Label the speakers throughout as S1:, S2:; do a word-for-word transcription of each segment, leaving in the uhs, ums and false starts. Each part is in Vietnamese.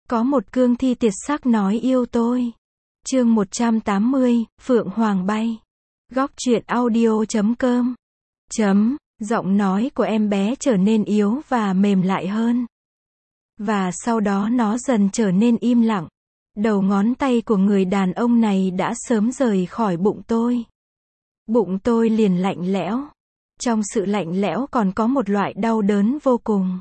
S1: Có một cương thi tuyệt sắc nói yêu tôi. Chương một trăm tám mươi, Phượng Hoàng bay. Góc truyện audio chấm com. Chấm, giọng nói của em bé trở nên yếu và mềm lại hơn. Và sau đó nó dần trở nên im lặng. Đầu ngón tay của người đàn ông này đã sớm rời khỏi bụng tôi. Bụng tôi liền lạnh lẽo. Trong sự lạnh lẽo còn có một loại đau đớn vô cùng.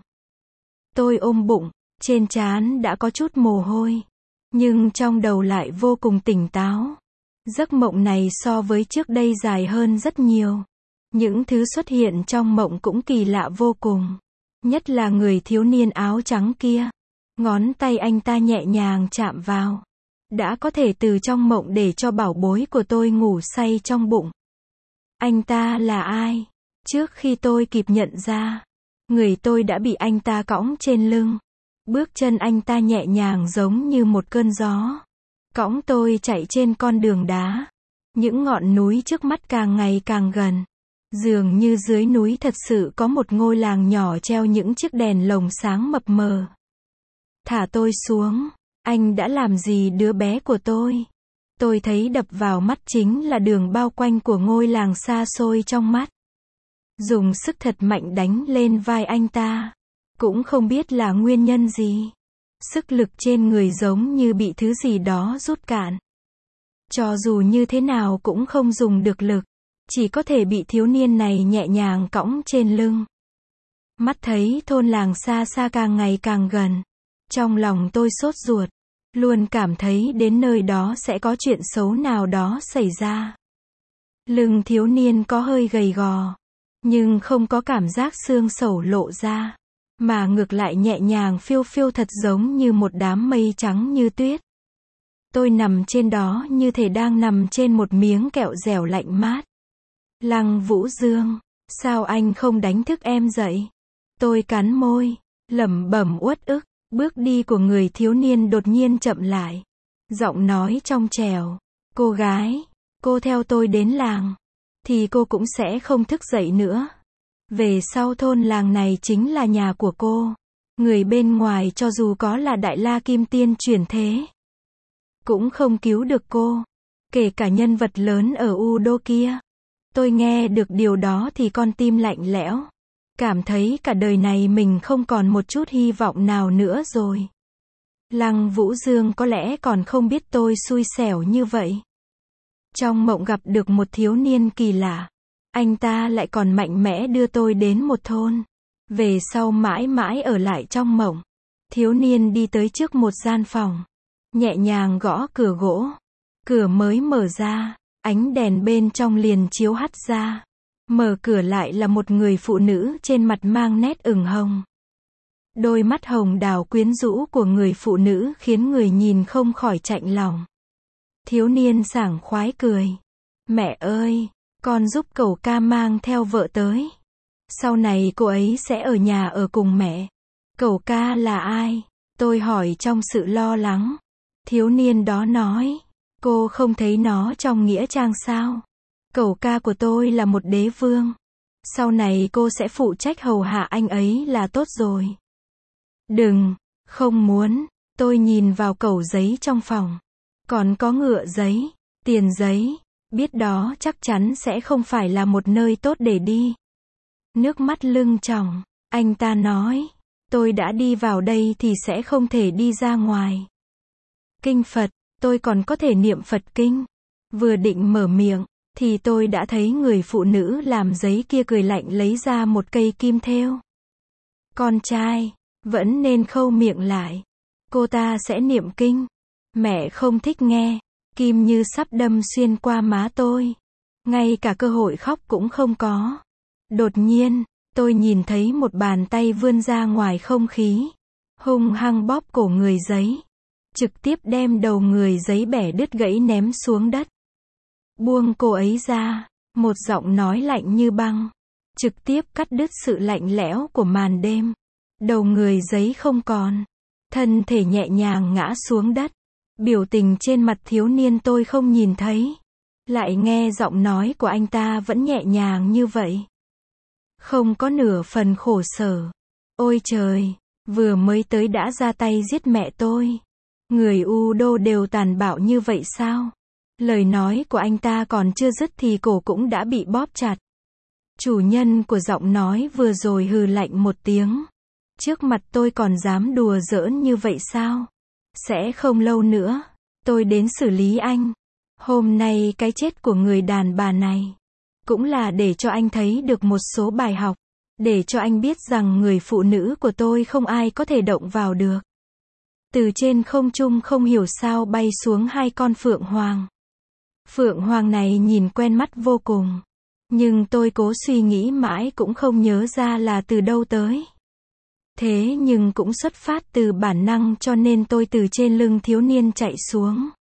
S1: Tôi ôm bụng, trên trán đã có chút mồ hôi. Nhưng trong đầu lại vô cùng tỉnh táo. Giấc mộng này so với trước đây dài hơn rất nhiều. Những thứ xuất hiện trong mộng cũng kỳ lạ vô cùng. Nhất là người thiếu niên áo trắng kia. Ngón tay anh ta nhẹ nhàng chạm vào. Đã có thể từ trong mộng để cho bảo bối của tôi ngủ say trong bụng. Anh ta là ai? Trước khi tôi kịp nhận ra, người tôi đã bị anh ta cõng trên lưng. Bước chân anh ta nhẹ nhàng giống như một cơn gió. Cõng tôi chạy trên con đường đá. Những ngọn núi trước mắt càng ngày càng gần. Dường như dưới núi thật sự có một ngôi làng nhỏ treo những chiếc đèn lồng sáng mập mờ. Thả tôi xuống. Anh đã làm gì đứa bé của tôi? Tôi thấy đập vào mắt chính là đường bao quanh của ngôi làng xa xôi trong mắt. Dùng sức thật mạnh đánh lên vai anh ta. Cũng không biết là nguyên nhân gì. Sức lực trên người giống như bị thứ gì đó rút cạn. Cho dù như thế nào cũng không dùng được lực. Chỉ có thể bị thiếu niên này nhẹ nhàng cõng trên lưng. Mắt thấy thôn làng xa xa càng ngày càng gần. Trong lòng tôi sốt ruột. Luôn cảm thấy đến nơi đó sẽ có chuyện xấu nào đó xảy ra. Lưng thiếu niên có hơi gầy gò. Nhưng không có cảm giác xương sẩu lộ ra. Mà ngược lại nhẹ nhàng phiêu phiêu thật giống như một đám mây trắng như tuyết. Tôi nằm trên đó như thể đang nằm trên một miếng kẹo dẻo lạnh mát. Lăng Vũ Dương, sao anh không đánh thức em dậy? Tôi cắn môi, lẩm bẩm uất ức. Bước đi của người thiếu niên đột nhiên chậm lại. Giọng nói trong trẻo. Cô gái, cô theo tôi đến làng. Thì cô cũng sẽ không thức dậy nữa. Về sau thôn làng này chính là nhà của cô. Người bên ngoài cho dù có là Đại La Kim Tiên chuyển thế, cũng không cứu được cô. Kể cả nhân vật lớn ở U Đô kia. Tôi nghe được điều đó thì con tim lạnh lẽo. Cảm thấy cả đời này mình không còn một chút hy vọng nào nữa rồi. Lăng Vũ Dương có lẽ còn không biết tôi xui xẻo như vậy. Trong mộng gặp được một thiếu niên kỳ lạ. Anh ta lại còn mạnh mẽ đưa tôi đến một thôn. Về sau mãi mãi ở lại trong mộng. Thiếu niên đi tới trước một gian phòng. Nhẹ nhàng gõ cửa gỗ. Cửa mới mở ra. Ánh đèn bên trong liền chiếu hắt ra. Mở cửa lại là một người phụ nữ trên mặt mang nét ửng hồng. Đôi mắt hồng đào quyến rũ của người phụ nữ khiến người nhìn không khỏi chạnh lòng. Thiếu niên sảng khoái cười. Mẹ ơi, con giúp cậu ca mang theo vợ tới. Sau này cô ấy sẽ ở nhà ở cùng mẹ. Cậu ca là ai? Tôi hỏi trong sự lo lắng. Thiếu niên đó nói. Cô không thấy nó trong nghĩa trang sao? Cậu ca của tôi là một đế vương. Sau này cô sẽ phụ trách hầu hạ anh ấy là tốt rồi. Đừng, không muốn. Tôi nhìn vào cẩu giấy trong phòng. Còn có ngựa giấy, tiền giấy. Biết đó chắc chắn sẽ không phải là một nơi tốt để đi. Nước mắt lưng tròng. Anh ta nói. Tôi đã đi vào đây thì sẽ không thể đi ra ngoài. Kinh Phật, tôi còn có thể niệm Phật kinh. Vừa định mở miệng. Thì tôi đã thấy người phụ nữ làm giấy kia cười lạnh lấy ra một cây kim thêu. Con trai, vẫn nên khâu miệng lại. Cô ta sẽ niệm kinh. Mẹ không thích nghe. Kim như sắp đâm xuyên qua má tôi. Ngay cả cơ hội khóc cũng không có. Đột nhiên, tôi nhìn thấy một bàn tay vươn ra ngoài không khí. Hung hăng bóp cổ người giấy. Trực tiếp đem đầu người giấy bẻ đứt gãy ném xuống đất. Buông cô ấy ra, một giọng nói lạnh như băng, trực tiếp cắt đứt sự lạnh lẽo của màn đêm. Đầu người giấy không còn, thân thể nhẹ nhàng ngã xuống đất. Biểu tình trên mặt thiếu niên tôi không nhìn thấy, lại nghe giọng nói của anh ta vẫn nhẹ nhàng như vậy. Không có nửa phần khổ sở. Ôi trời, vừa mới tới đã ra tay giết mẹ tôi. Người Udo đều tàn bạo như vậy sao? Lời nói của anh ta còn chưa dứt thì cổ cũng đã bị bóp chặt. Chủ nhân của giọng nói vừa rồi hừ lạnh một tiếng. Trước mặt tôi còn dám đùa giỡn như vậy sao? Sẽ không lâu nữa, tôi đến xử lý anh. Hôm nay cái chết của người đàn bà này cũng là để cho anh thấy được một số bài học, để cho anh biết rằng người phụ nữ của tôi không ai có thể động vào được. Từ trên không trung không hiểu sao bay xuống hai con phượng hoàng. Phượng hoàng này nhìn quen mắt vô cùng, nhưng tôi cố suy nghĩ mãi cũng không nhớ ra là từ đâu tới. Thế nhưng cũng xuất phát từ bản năng cho nên tôi từ trên lưng thiếu niên chạy xuống,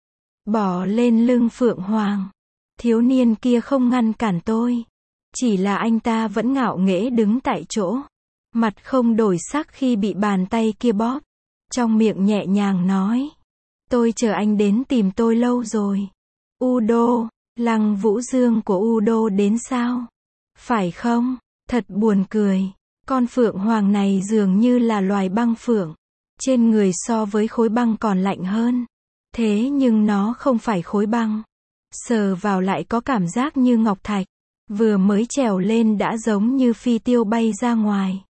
S1: bỏ lên lưng phượng hoàng. Thiếu niên kia không ngăn cản tôi, chỉ là anh ta vẫn ngạo nghễ đứng tại chỗ, mặt không đổi sắc khi bị bàn tay kia bóp, trong miệng nhẹ nhàng nói: tôi chờ anh đến tìm tôi lâu rồi. Udo, Lăng Vũ Dương của Udo đến sao? Phải không? Thật buồn cười. Con phượng hoàng này dường như là loài băng phượng. Trên người so với khối băng còn lạnh hơn. Thế nhưng nó không phải khối băng. Sờ vào lại có cảm giác như ngọc thạch. Vừa mới trèo lên đã giống như phi tiêu bay ra ngoài.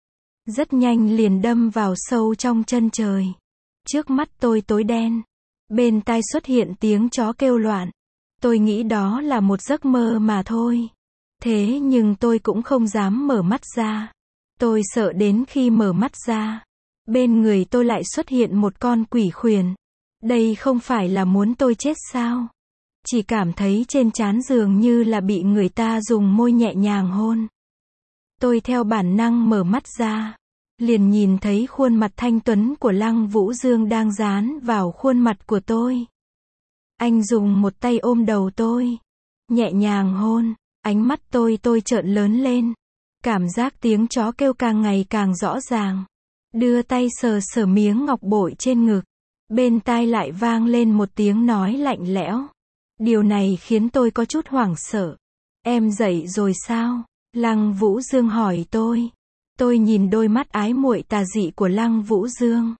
S1: Rất nhanh liền đâm vào sâu trong chân trời. Trước mắt tôi tối đen. Bên tai xuất hiện tiếng chó kêu loạn. Tôi nghĩ đó là một giấc mơ mà thôi. Thế nhưng tôi cũng không dám mở mắt ra. Tôi sợ đến khi mở mắt ra, bên người tôi lại xuất hiện một con quỷ khuyển. Đây không phải là muốn tôi chết sao? Chỉ cảm thấy trên trán dường như là bị người ta dùng môi nhẹ nhàng hôn. Tôi theo bản năng mở mắt ra, liền nhìn thấy khuôn mặt thanh tuấn của Lăng Vũ Dương đang dán vào khuôn mặt của tôi. Anh dùng một tay ôm đầu tôi, nhẹ nhàng hôn, ánh mắt tôi tôi trợn lớn lên. Cảm giác tiếng chó kêu càng ngày càng rõ ràng. Đưa tay sờ sờ miếng ngọc bội trên ngực. Bên tai lại vang lên một tiếng nói lạnh lẽo. Điều này khiến tôi có chút hoảng sợ. Em dậy rồi sao? Lăng Vũ Dương hỏi tôi. Tôi nhìn đôi mắt ái muội tà dị của Lăng Vũ Dương.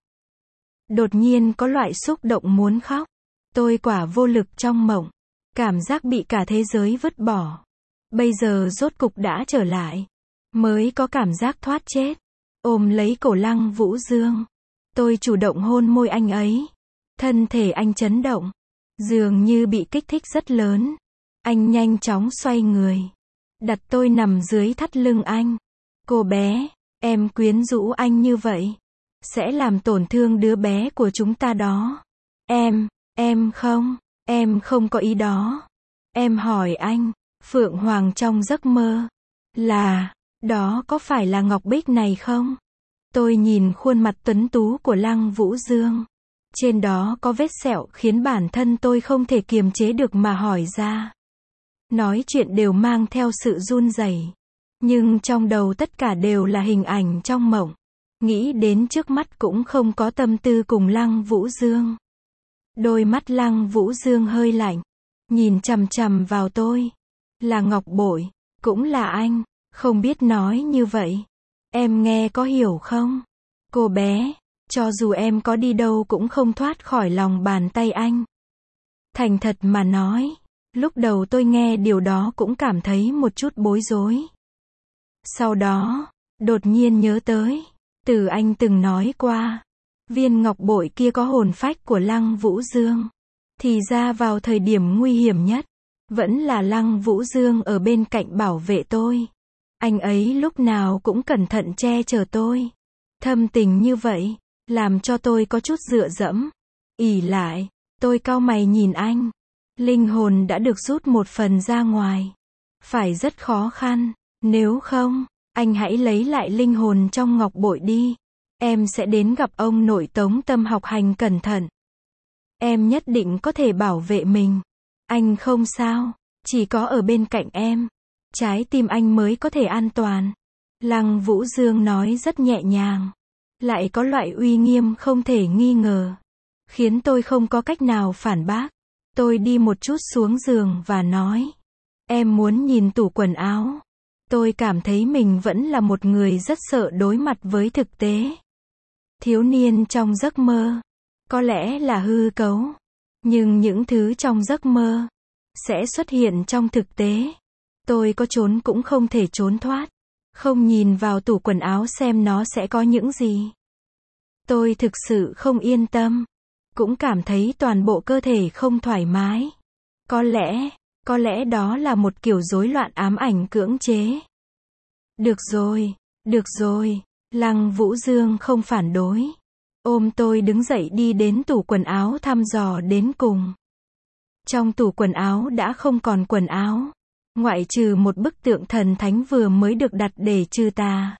S1: Đột nhiên có loại xúc động muốn khóc. Tôi quả vô lực trong mộng. Cảm giác bị cả thế giới vứt bỏ. Bây giờ rốt cục đã trở lại. Mới có cảm giác thoát chết. Ôm lấy cổ Lăng Vũ Dương. Tôi chủ động hôn môi anh ấy. Thân thể anh chấn động. Dường như bị kích thích rất lớn. Anh nhanh chóng xoay người. Đặt tôi nằm dưới thắt lưng anh. Cô bé, em quyến rũ anh như vậy. Sẽ làm tổn thương đứa bé của chúng ta đó. Em, em không, em không có ý đó. Em hỏi anh, Phượng Hoàng trong giấc mơ. Là... Đó có phải là ngọc bích này không? Tôi nhìn khuôn mặt tuấn tú của Lăng Vũ Dương. Trên đó có vết sẹo khiến bản thân tôi không thể kiềm chế được mà hỏi ra. Nói chuyện đều mang theo sự run rẩy. Nhưng trong đầu tất cả đều là hình ảnh trong mộng. Nghĩ đến trước mắt cũng không có tâm tư cùng Lăng Vũ Dương. Đôi mắt Lăng Vũ Dương hơi lạnh. Nhìn chằm chằm vào tôi. Là ngọc bội. Cũng là anh. Không biết nói như vậy. Em nghe có hiểu không? Cô bé, cho dù em có đi đâu cũng không thoát khỏi lòng bàn tay anh. Thành thật mà nói, lúc đầu tôi nghe điều đó cũng cảm thấy một chút bối rối. Sau đó, đột nhiên nhớ tới, từ anh từng nói qua, viên ngọc bội kia có hồn phách của Lăng Vũ Dương. Thì ra vào thời điểm nguy hiểm nhất, vẫn là Lăng Vũ Dương ở bên cạnh bảo vệ tôi. Anh ấy lúc nào cũng cẩn thận che chở tôi. Thâm tình như vậy, làm cho tôi có chút dựa dẫm. Ỷ lại, tôi cau mày nhìn anh. Linh hồn đã được rút một phần ra ngoài. Phải rất khó khăn. Nếu không, anh hãy lấy lại linh hồn trong ngọc bội đi. Em sẽ đến gặp ông nội Tống Tâm học hành cẩn thận. Em nhất định có thể bảo vệ mình. Anh không sao, chỉ có ở bên cạnh em. Trái tim anh mới có thể an toàn. Lăng Vũ Dương nói rất nhẹ nhàng. Lại có loại uy nghiêm không thể nghi ngờ. Khiến tôi không có cách nào phản bác. Tôi đi một chút xuống giường và nói. Em muốn nhìn tủ quần áo. Tôi cảm thấy mình vẫn là một người rất sợ đối mặt với thực tế. Thiếu niên trong giấc mơ. Có lẽ là hư cấu. Nhưng những thứ trong giấc mơ sẽ xuất hiện trong thực tế. Tôi có trốn cũng không thể trốn thoát. Không nhìn vào tủ quần áo xem nó sẽ có những gì. Tôi thực sự không yên tâm. Cũng cảm thấy toàn bộ cơ thể không thoải mái. Có lẽ, có lẽ đó là một kiểu rối loạn ám ảnh cưỡng chế. Được rồi, được rồi. Lăng Vũ Dương không phản đối. Ôm tôi đứng dậy đi đến tủ quần áo thăm dò đến cùng. Trong tủ quần áo đã không còn quần áo. Ngoại trừ một bức tượng thần thánh vừa mới được đặt để trừ tà.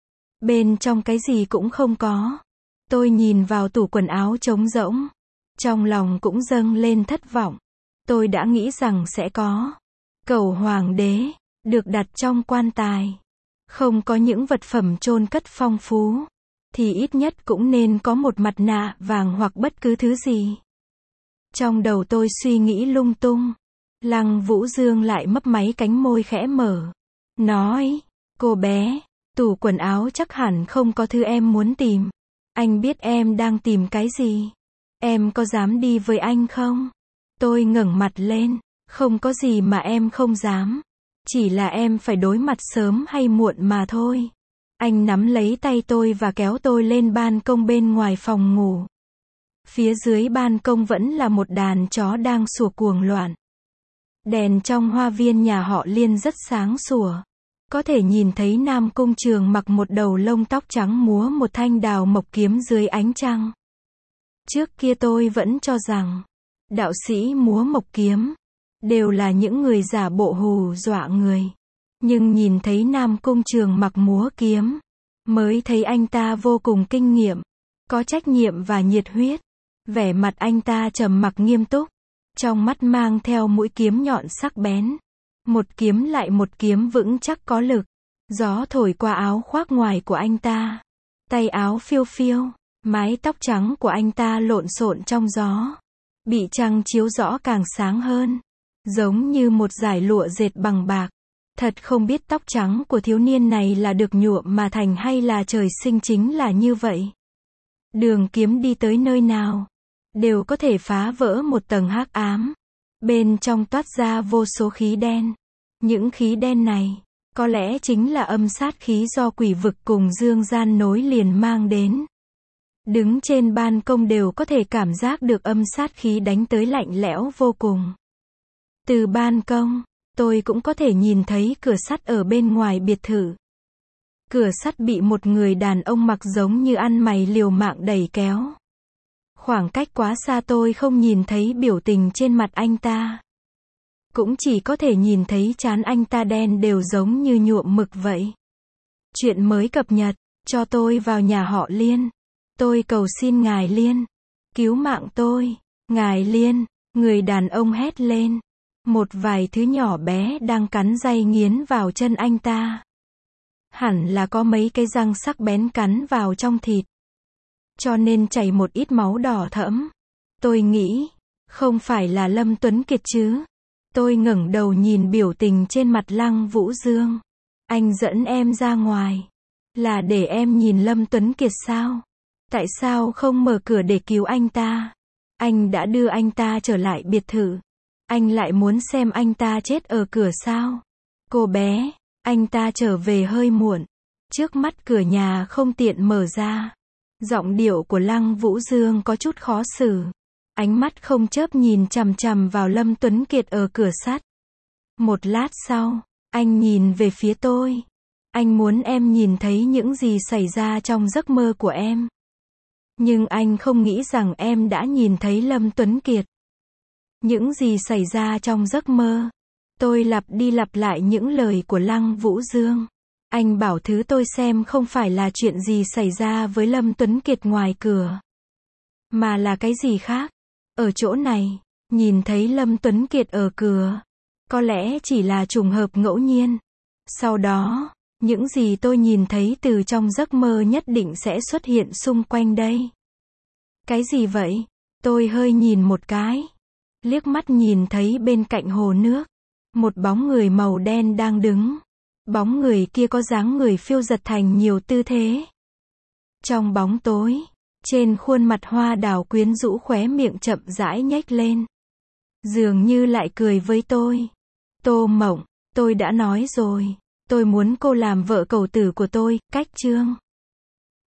S1: Bên trong cái gì cũng không có. Tôi nhìn vào tủ quần áo trống rỗng. Trong lòng cũng dâng lên thất vọng. Tôi đã nghĩ rằng sẽ có cầu hoàng đế, được đặt trong quan tài. Không có những vật phẩm chôn cất phong phú. Thì ít nhất cũng nên có một mặt nạ vàng hoặc bất cứ thứ gì. Trong đầu tôi suy nghĩ lung tung. Lăng Vũ Dương lại mấp máy cánh môi khẽ mở. Nói, cô bé, tủ quần áo chắc hẳn không có thứ em muốn tìm. Anh biết em đang tìm cái gì. Em có dám đi với anh không? Tôi ngẩng mặt lên. Không có gì mà em không dám. Chỉ là em phải đối mặt sớm hay muộn mà thôi. Anh nắm lấy tay tôi và kéo tôi lên ban công bên ngoài phòng ngủ. Phía dưới ban công vẫn là một đàn chó đang sủa cuồng loạn. Đèn trong hoa viên nhà họ Liên rất sáng sủa. Có thể nhìn thấy Nam Cung Trường mặc một đầu lông tóc trắng múa một thanh đào mộc kiếm dưới ánh trăng. Trước kia tôi vẫn cho rằng, đạo sĩ múa mộc kiếm, đều là những người giả bộ hù dọa người. Nhưng nhìn thấy Nam Cung Trường mặc múa kiếm, mới thấy anh ta vô cùng kinh nghiệm, có trách nhiệm và nhiệt huyết. Vẻ mặt anh ta trầm mặc nghiêm túc, trong mắt mang theo mũi kiếm nhọn sắc bén. Một kiếm lại một kiếm vững chắc có lực. Gió thổi qua áo khoác ngoài của anh ta. Tay áo phiêu phiêu, mái tóc trắng của anh ta lộn xộn trong gió. Bị trăng chiếu rõ càng sáng hơn. Giống như một dải lụa dệt bằng bạc. Thật không biết tóc trắng của thiếu niên này là được nhuộm mà thành hay là trời sinh chính là như vậy. Đường kiếm đi tới nơi nào, đều có thể phá vỡ một tầng hắc ám. Bên trong toát ra vô số khí đen. Những khí đen này, có lẽ chính là âm sát khí do quỷ vực cùng dương gian nối liền mang đến. Đứng trên ban công đều có thể cảm giác được âm sát khí đánh tới lạnh lẽo vô cùng. Từ ban công, tôi cũng có thể nhìn thấy cửa sắt ở bên ngoài biệt thự. Cửa sắt bị một người đàn ông mặc giống như ăn mày liều mạng đẩy kéo. Khoảng cách quá xa tôi không nhìn thấy biểu tình trên mặt anh ta. Cũng chỉ có thể nhìn thấy trán anh ta đen đều giống như nhuộm mực vậy. Chuyện mới cập nhật, cho tôi vào nhà họ Liên. Tôi cầu xin ngài Liên, cứu mạng tôi. Ngài Liên, người đàn ông hét lên. Một vài thứ nhỏ bé đang cắn day nghiến vào chân anh ta. Hẳn là có mấy cái răng sắc bén cắn vào trong thịt. Cho nên chảy một ít máu đỏ thẫm. Tôi nghĩ, không phải là Lâm Tuấn Kiệt chứ. Tôi ngẩng đầu nhìn biểu tình trên mặt Lăng Vũ Dương. Anh dẫn em ra ngoài. Là để em nhìn Lâm Tuấn Kiệt sao? Tại sao không mở cửa để cứu anh ta? Anh đã đưa anh ta trở lại biệt thự. Anh lại muốn xem anh ta chết ở cửa sao? Cô bé, anh ta trở về hơi muộn. Trước mắt cửa nhà không tiện mở ra. Giọng điệu của Lăng Vũ Dương có chút khó xử. Ánh mắt không chớp nhìn chằm chằm vào Lâm Tuấn Kiệt ở cửa sắt. Một lát sau, anh nhìn về phía tôi. Anh muốn em nhìn thấy những gì xảy ra trong giấc mơ của em. Nhưng anh không nghĩ rằng em đã nhìn thấy Lâm Tuấn Kiệt. Những gì xảy ra trong giấc mơ. Tôi lặp đi lặp lại những lời của Lăng Vũ Dương. Anh bảo thứ tôi xem không phải là chuyện gì xảy ra với Lâm Tuấn Kiệt ngoài cửa. Mà là cái gì khác. Ở chỗ này, nhìn thấy Lâm Tuấn Kiệt ở cửa. Có lẽ chỉ là trùng hợp ngẫu nhiên. Sau đó, những gì tôi nhìn thấy từ trong giấc mơ nhất định sẽ xuất hiện xung quanh đây. Cái gì vậy? Tôi hơi nhìn một cái. Liếc mắt nhìn thấy bên cạnh hồ nước. Một bóng người màu đen đang đứng. Bóng người kia có dáng người phiêu dật thành nhiều tư thế. Trong bóng tối, trên khuôn mặt hoa đào quyến rũ khóe miệng chậm rãi nhếch lên. Dường như lại cười với tôi. Tô Mộng, tôi đã nói rồi. Tôi muốn cô làm vợ cẩu tử của tôi, cách Trương.